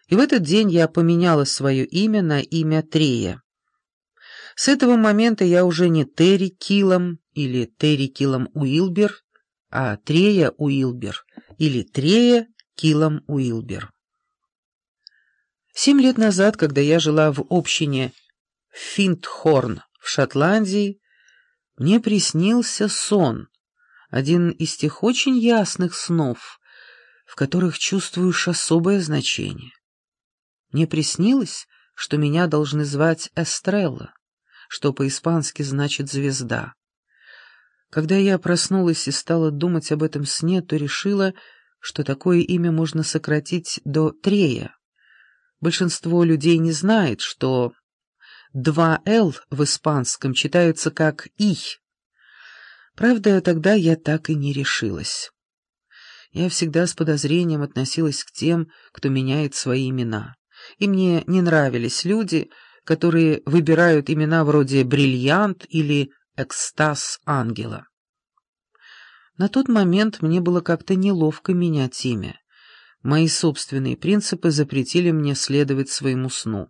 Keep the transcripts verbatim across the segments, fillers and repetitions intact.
И в этот день я поменяла свое имя на имя Трея. С этого момента я уже не Терри Киллам или Терри Киллам Уилбер, а Трея Уилбер или Трея Киллам Уилбер. Семь лет назад, когда я жила в общине Финтхорн в Шотландии, мне приснился сон, один из тех очень ясных снов, в которых чувствуешь особое значение. Мне приснилось, что меня должны звать Эстрелла, что по-испански значит «звезда». Когда я проснулась и стала думать об этом сне, то решила, что такое имя можно сократить до Трея. Большинство людей не знает, что два «л» в испанском читаются как «и». Правда, тогда я так и не решилась. Я всегда с подозрением относилась к тем, кто меняет свои имена. И мне не нравились люди, которые выбирают имена вроде «Бриллиант» или «Экстаз ангела». На тот момент мне было как-то неловко менять имя. Мои собственные принципы запретили мне следовать своему сну.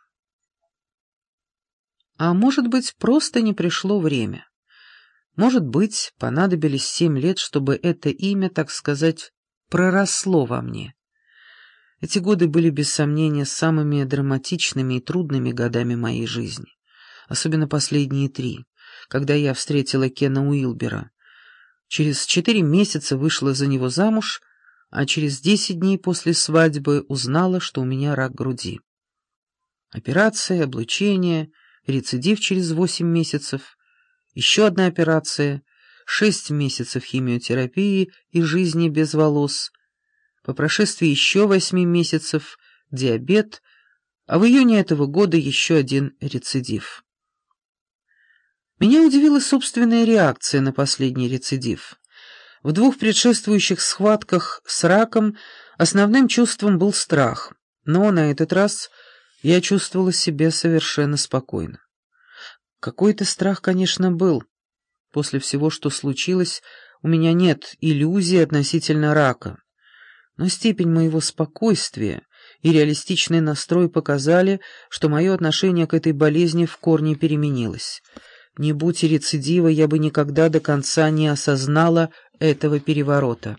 А может быть, просто не пришло время. Может быть, понадобились семь лет, чтобы это имя, так сказать, проросло во мне. Эти годы были, без сомнения, самыми драматичными и трудными годами моей жизни. Особенно последние три, когда я встретила Кена Уилбера. Через четыре месяца вышла за него замуж, а через десять дней после свадьбы узнала, что у меня рак груди. Операция, облучение, рецидив через восемь месяцев, еще одна операция, шесть месяцев химиотерапии и жизни без волос. По прошествии еще восьми месяцев диабет, а в июне этого года еще один рецидив. Меня удивила собственная реакция на последний рецидив. В двух предшествующих схватках с раком основным чувством был страх, но на этот раз я чувствовала себя совершенно спокойно. Какой-то страх, конечно, был. После всего, что случилось, у меня нет иллюзий относительно рака. Но степень моего спокойствия и реалистичный настрой показали, что мое отношение к этой болезни в корне переменилось. Не будь рецидива, я бы никогда до конца не осознала этого переворота.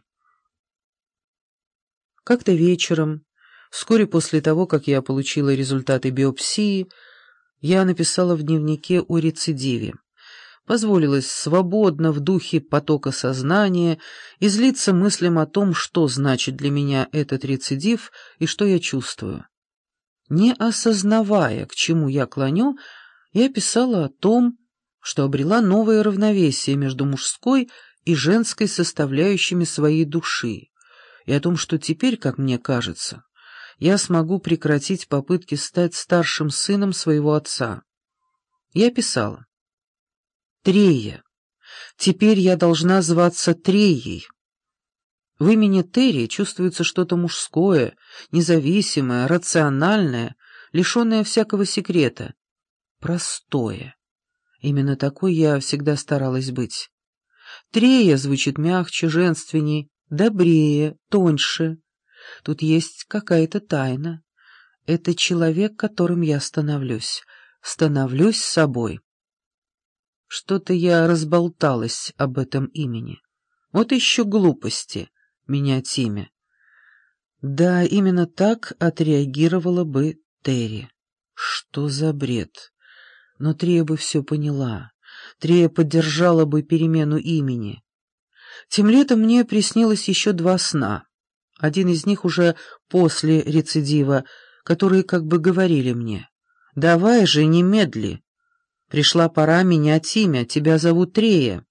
Как-то вечером, вскоре после того, как я получила результаты биопсии, я написала в дневнике о рецидиве. Позволилось свободно в духе потока сознания излиться мыслям о том, что значит для меня этот рецидив и что я чувствую. Не осознавая, к чему я клоню, я писала о том, что обрела новое равновесие между мужской и женской составляющими своей души, и о том, что теперь, как мне кажется, я смогу прекратить попытки стать старшим сыном своего отца. Я писала: «Трея. Теперь я должна зваться Треей». В имени Терри чувствуется что-то мужское, независимое, рациональное, лишенное всякого секрета, простое. Именно такой я всегда старалась быть. Трея звучит мягче, женственней, добрее, тоньше. Тут есть какая-то тайна. Это человек, которым я становлюсь. Становлюсь собой. Что-то я разболталась об этом имени. Вот еще глупости менять имя. Да, именно так отреагировала бы Терри. Что за бред? Но Трея бы все поняла. Трея поддержала бы перемену имени. Тем летом мне приснилось еще два сна. Один из них уже после рецидива, которые как бы говорили мне: «Давай же, немедли. Пришла пора менять имя, тебя зовут Трея».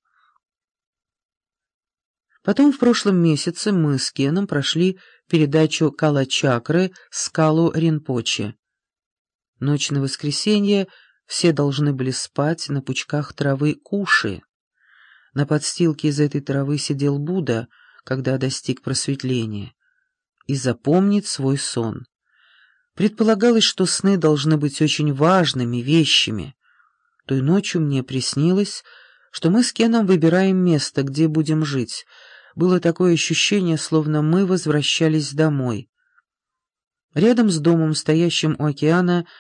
Потом в прошлом месяце мы с Кеном прошли передачу Кала-чакры Скалу Ринпоче. Ночь на воскресенье все должны были спать на пучках травы куши. На подстилке из этой травы сидел Будда, когда достиг просветления, и запомнит свой сон. Предполагалось, что сны должны быть очень важными вещами. Той ночью мне приснилось, что мы с Кеном выбираем место, где будем жить. Было такое ощущение, словно мы возвращались домой. Рядом с домом, стоящим у океана,